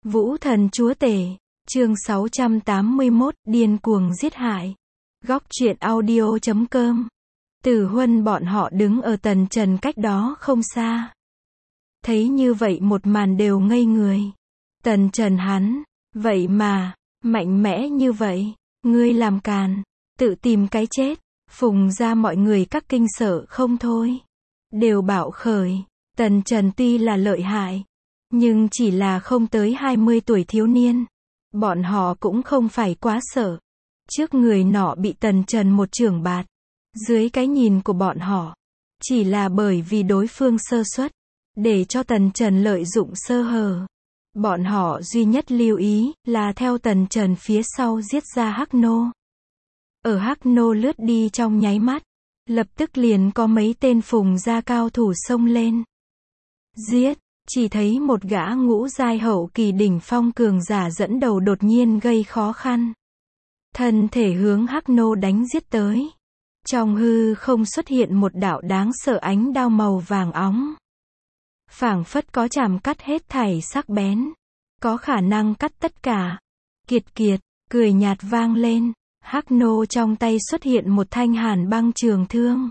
Vũ thần chúa tể, chương 681, điên cuồng giết hại. Góc truyện audio.com. Tử Huân bọn họ đứng ở tần trần cách đó không xa. Thấy như vậy một màn đều ngây người. Tần trần hắn, vậy mà, mạnh mẽ như vậy, ngươi làm càn, tự tìm cái chết. Phùng ra mọi người các kinh sợ không thôi. Đều bạo khởi, tần trần tuy là lợi hại, nhưng chỉ là không tới 20 tuổi thiếu niên. Bọn họ cũng không phải quá sợ. Trước người nọ bị tần trần một chưởng bạt. Dưới cái nhìn của bọn họ, chỉ là bởi vì đối phương sơ suất, để cho tần trần lợi dụng sơ hở. Bọn họ duy nhất lưu ý là theo tần trần phía sau giết ra Hắc Nô. Ở Hắc Nô lướt đi trong nháy mắt, lập tức liền có mấy tên phùng gia cao thủ xông lên. Giết, chỉ thấy một gã ngũ giai hậu kỳ đỉnh phong cường giả dẫn đầu đột nhiên gây khó khăn. Thân thể hướng Hắc Nô đánh giết tới. Trong hư không xuất hiện một đạo đáng sợ ánh đao màu vàng óng. Phảng phất có chảm cắt hết thảy sắc bén. Có khả năng cắt tất cả. Kiệt kiệt, cười nhạt vang lên. Hắc Nô trong tay xuất hiện một thanh hàn băng trường thương.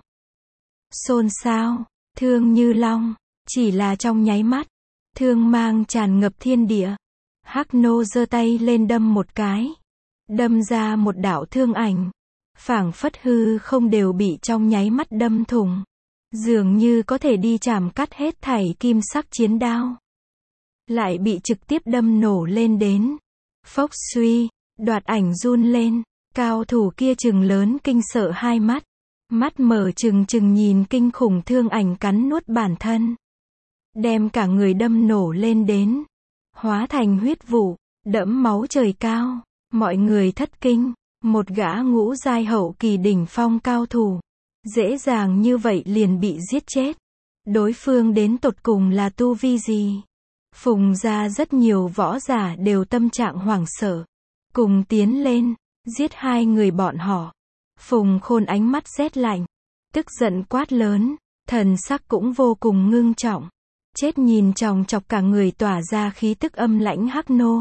Xôn xao, thương như long, chỉ là trong nháy mắt, thương mang tràn ngập thiên địa. Hắc Nô giơ tay lên đâm một cái, đâm ra một đạo thương ảnh, phảng phất hư không đều bị trong nháy mắt đâm thủng, dường như có thể đi chảm cắt hết thảy kim sắc chiến đao, lại bị trực tiếp đâm nổ lên đến. Phốc suy, đoạt ảnh run lên. Cao thủ kia trừng lớn kinh sợ hai mắt. Mắt mở trừng trừng nhìn kinh khủng thương ảnh cắn nuốt bản thân. Đem cả người đâm nổ lên đến. Hóa thành huyết vụ, đẫm máu trời cao. Mọi người thất kinh. Một gã ngũ giai hậu kỳ đỉnh phong cao thủ. Dễ dàng như vậy liền bị giết chết. Đối phương đến tột cùng là tu vi gì? Phùng ra rất nhiều võ giả đều tâm trạng hoảng sợ. Cùng tiến lên. Giết hai người bọn họ. Phùng Khôn ánh mắt rét lạnh. Tức giận quát lớn. Thần sắc cũng vô cùng ngưng trọng. Chết nhìn chòng chọc cả người tỏa ra khí tức âm lãnh Hắc Nô.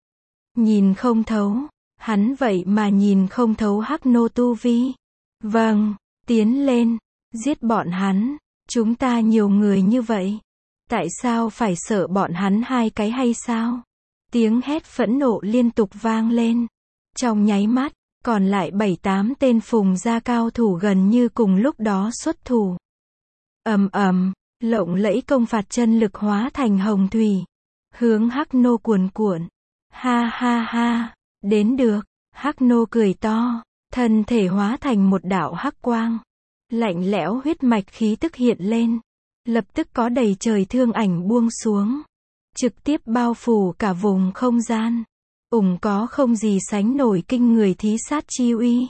Nhìn không thấu. Hắn vậy mà nhìn không thấu Hắc Nô tu vi. Vâng, tiến lên. Giết bọn hắn. Chúng ta nhiều người như vậy. Tại sao phải sợ bọn hắn hai cái hay sao? Tiếng hét phẫn nộ liên tục vang lên. Trong nháy mắt, còn lại 7-8 tên phùng gia cao thủ gần như cùng lúc đó xuất thủ. Ầm ầm, lộng lẫy công phạt chân lực hóa thành hồng thủy, hướng Hắc Nô cuồn cuộn. Ha ha ha, đến được. Hắc Nô cười to, thân thể hóa thành một đạo hắc quang. Lạnh lẽo huyết mạch khí tức hiện lên, lập tức có đầy trời thương ảnh buông xuống, trực tiếp bao phủ cả vùng không gian. Có không gì sánh nổi kinh người thí sát chi uy.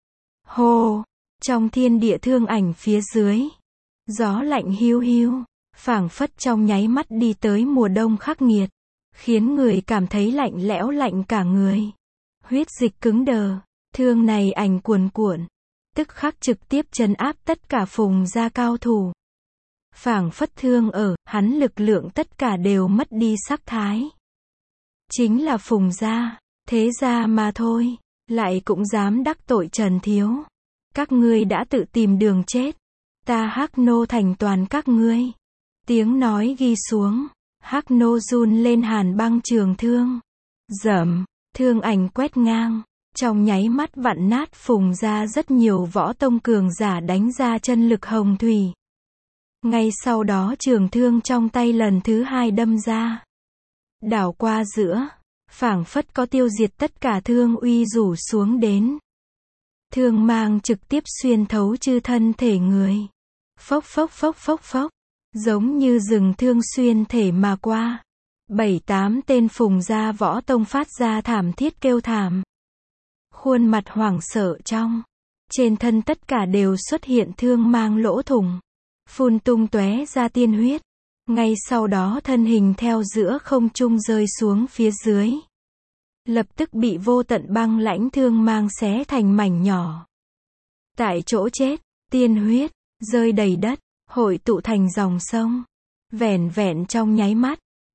Hô, trong thiên địa thương ảnh phía dưới, gió lạnh hiu hiu, phảng phất trong nháy mắt đi tới mùa đông khắc nghiệt, khiến người cảm thấy lạnh lẽo lạnh cả người. Huyết dịch cứng đờ, thương này ảnh cuồn cuộn, tức khắc trực tiếp trấn áp tất cả phùng gia cao thủ. Phảng phất thương ở, hắn lực lượng tất cả đều mất đi sắc thái. Chính là phùng gia, thế gia mà thôi, lại cũng dám đắc tội Trần Thiếu. Các ngươi đã tự tìm đường chết, ta Hắc Nô thành toàn các ngươi. Tiếng nói ghi xuống, Hắc Nô run lên hàn băng trường thương. Dầm, thương ảnh quét ngang, trong nháy mắt vặn nát phùng gia rất nhiều võ tông cường giả đánh ra chân lực hồng thủy. Ngay sau đó trường thương trong tay lần thứ hai đâm ra. Đảo qua giữa, phảng phất có tiêu diệt tất cả thương uy rủ xuống đến. Thương mang trực tiếp xuyên thấu chư thân thể người. Phốc phốc phốc phốc phốc, giống như rừng thương xuyên thể mà qua. 7-8 tên phùng gia võ tông phát ra thảm thiết kêu thảm. Khuôn mặt hoảng sợ trong. Trên thân tất cả đều xuất hiện thương mang lỗ thủng. Phun tung tóe ra tiên huyết. Ngay sau đó thân hình theo giữa không trung rơi xuống phía dưới. Lập tức bị vô tận băng lãnh thương mang xé thành mảnh nhỏ. Tại chỗ chết, tiên huyết, rơi đầy đất, hội tụ thành dòng sông. Vẻn vẹn trong nháy mắt,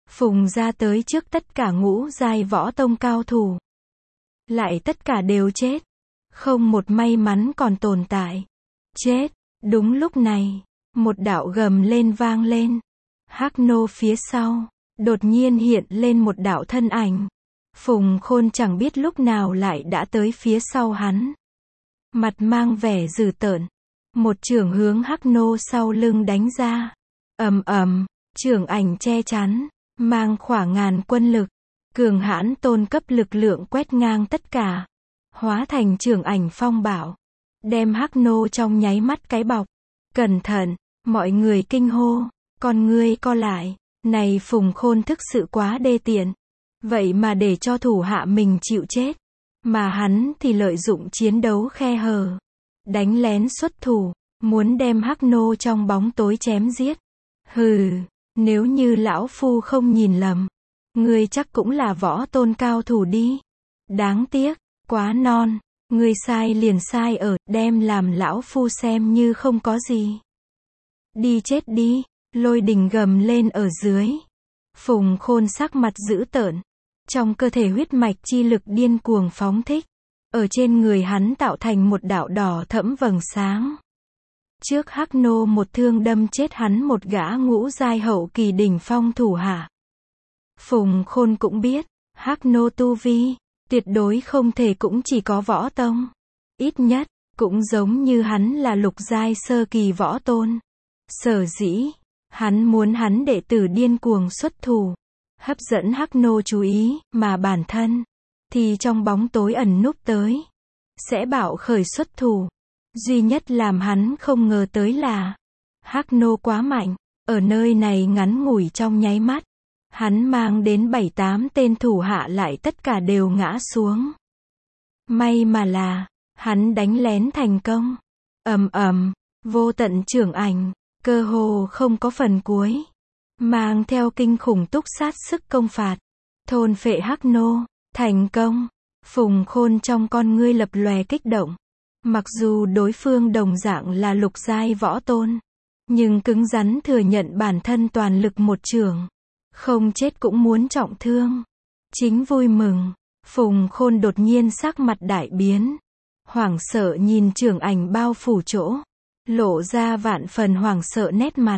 Phùng ra tới trước tất cả ngũ giai võ tông cao thủ. Lại tất cả đều chết. Không một may mắn còn tồn tại. Chết. Đúng lúc này, một đạo gầm lên vang lên. Hắc nô phía sau, đột nhiên hiện lên một đạo thân ảnh. Phùng Khôn chẳng biết lúc nào lại đã tới phía sau hắn. Mặt mang vẻ dữ tợn. Một chưởng hướng Hắc nô sau lưng đánh ra. Ầm ầm, chưởng ảnh che chắn, mang khoảng ngàn quân lực. Cường hãn tôn cấp lực lượng quét ngang tất cả. Hóa thành chưởng ảnh phong bạo. Đem Hắc nô trong nháy mắt cái bọc. Cẩn thận, mọi người kinh hô. Con ngươi co lại. Này Phùng Khôn thực sự quá đê tiện. Vậy mà để cho thủ hạ mình chịu chết. Mà hắn thì lợi dụng chiến đấu khe hở. Đánh lén xuất thủ. Muốn đem Hắc nô trong bóng tối chém giết. Hừ, nếu như lão phu không nhìn lầm. Ngươi chắc cũng là võ tôn cao thủ đi. Đáng tiếc, quá non. Ngươi sai liền sai ở, đem làm lão phu xem như không có gì. Đi chết đi, Lôi Đình gầm lên ở dưới. Phùng Khôn sắc mặt dữ tợn. Trong cơ thể huyết mạch chi lực điên cuồng phóng thích. Ở trên người hắn tạo thành một đạo đỏ thẫm vầng sáng. Trước Hắc nô một thương đâm chết hắn một gã ngũ giai hậu kỳ đỉnh phong thủ hạ. Phùng Khôn cũng biết, Hắc nô tu vi, tuyệt đối không thể cũng chỉ có võ tông. Ít nhất, cũng giống như hắn là lục giai sơ kỳ võ tôn. Sở dĩ, hắn muốn hắn đệ tử điên cuồng xuất thủ. Hấp dẫn Hắc nô chú ý, mà bản thân, thì trong bóng tối ẩn núp tới. Sẽ bạo khởi xuất thủ. Duy nhất làm hắn không ngờ tới là, Hắc nô quá mạnh, ở nơi này ngắn ngủi trong nháy mắt. Hắn mang đến 7-8 tên thủ hạ lại tất cả đều ngã xuống. May mà là, hắn đánh lén thành công. Ầm ầm, vô tận chưởng ảnh, cơ hồ không có phần cuối. Mang theo kinh khủng túc sát sức công phạt. Thôn phệ Hắc nô, thành công. Phùng Khôn trong con ngươi lập lòe kích động. Mặc dù đối phương đồng dạng là lục giai võ tôn. Nhưng cứng rắn thừa nhận bản thân toàn lực một chưởng. Không chết cũng muốn trọng thương. Chính vui mừng. Phùng Khôn đột nhiên sắc mặt đại biến. Hoảng sợ nhìn chưởng ảnh bao phủ chỗ. Lộ ra vạn phần hoảng sợ nét mặt.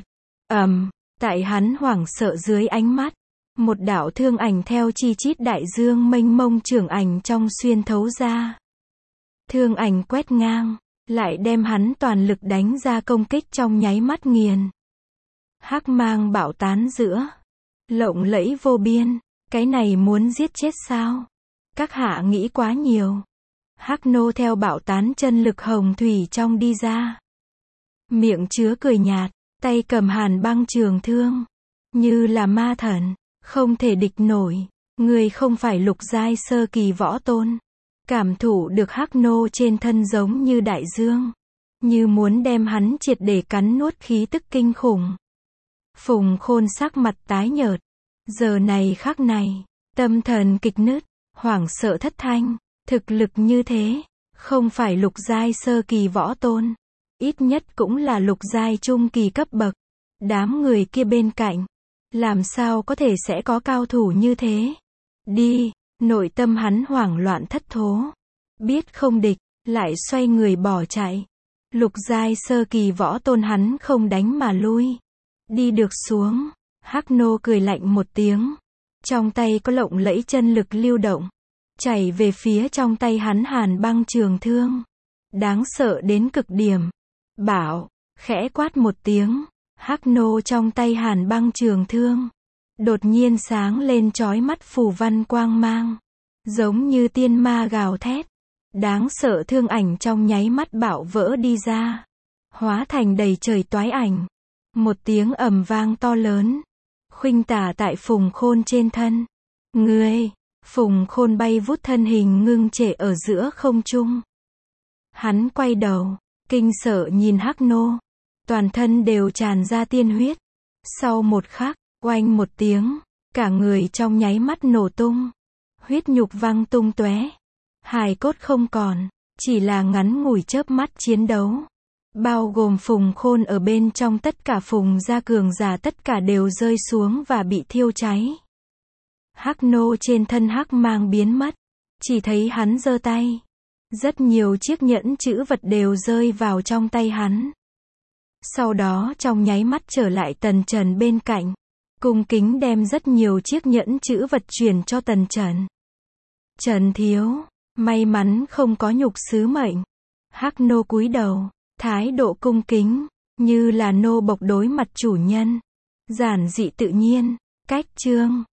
Tại hắn hoảng sợ dưới ánh mắt. Một đạo thương ảnh theo chi chít đại dương mênh mông chưởng ảnh trong xuyên thấu ra. Thương ảnh quét ngang. Lại đem hắn toàn lực đánh ra công kích trong nháy mắt nghiền. Hắc mang bạo tán giữa. Lộng lẫy vô biên. Cái này muốn giết chết sao? Các hạ nghĩ quá nhiều. Hắc nô theo bạo tán chân lực hồng thủy trong đi ra. Miệng chứa cười nhạt. Tay cầm hàn băng trường thương. Như là ma thần. Không thể địch nổi. Người không phải lục giai sơ kỳ võ tôn. Cảm thụ được Hắc nô trên thân giống như đại dương. Như muốn đem hắn triệt để cắn nuốt khí tức kinh khủng. Phùng Khôn sắc mặt tái nhợt. Giờ này khắc này, tâm thần kịch nứt, hoảng sợ thất thanh. Thực lực như thế, không phải lục giai sơ kỳ võ tôn. Ít nhất cũng là lục giai trung kỳ cấp bậc. Đám người kia bên cạnh, làm sao có thể sẽ có cao thủ như thế? Đi, nội tâm hắn hoảng loạn thất thố. Biết không địch, lại xoay người bỏ chạy. Lục giai sơ kỳ võ tôn hắn không đánh mà lui. Đi được xuống, Hắc nô cười lạnh một tiếng. Trong tay có lộng lẫy chân lực lưu động. Chảy về phía trong tay hắn hàn băng trường thương. Đáng sợ đến cực điểm. Bảo, khẽ quát một tiếng. Hắc nô trong tay hàn băng trường thương. Đột nhiên sáng lên chói mắt phù văn quang mang. Giống như tiên ma gào thét. Đáng sợ thương ảnh trong nháy mắt bạo vỡ đi ra. Hóa thành đầy trời toái ảnh. Một tiếng ầm vang to lớn. Khuynh tả tại Phùng Khôn trên thân. Ngươi, Phùng Khôn bay vút thân hình ngưng trệ ở giữa không trung. Hắn quay đầu, kinh sợ nhìn Hắc nô. Toàn thân đều tràn ra tiên huyết. Sau một khắc, oanh một tiếng, cả người trong nháy mắt nổ tung. Huyết nhục văng tung tóe. Hài cốt không còn, chỉ là ngắn ngủi chớp mắt chiến đấu. bao gồm Phùng Khôn ở bên trong, tất cả Phùng gia cường giả tất cả đều rơi xuống và bị thiêu cháy. Hắc Nô trên thân hắc mang biến mất, chỉ thấy hắn giơ tay. Rất nhiều chiếc nhẫn chữ vật đều rơi vào trong tay hắn. Sau đó trong nháy mắt trở lại Tần Trần bên cạnh, cung kính đem rất nhiều chiếc nhẫn chữ vật chuyển cho Tần Trần. Trần thiếu, may mắn không có nhục sứ mệnh. Hắc Nô cúi đầu, thái độ cung kính, như là nô bộc đối mặt chủ nhân. Giản dị tự nhiên, cách chương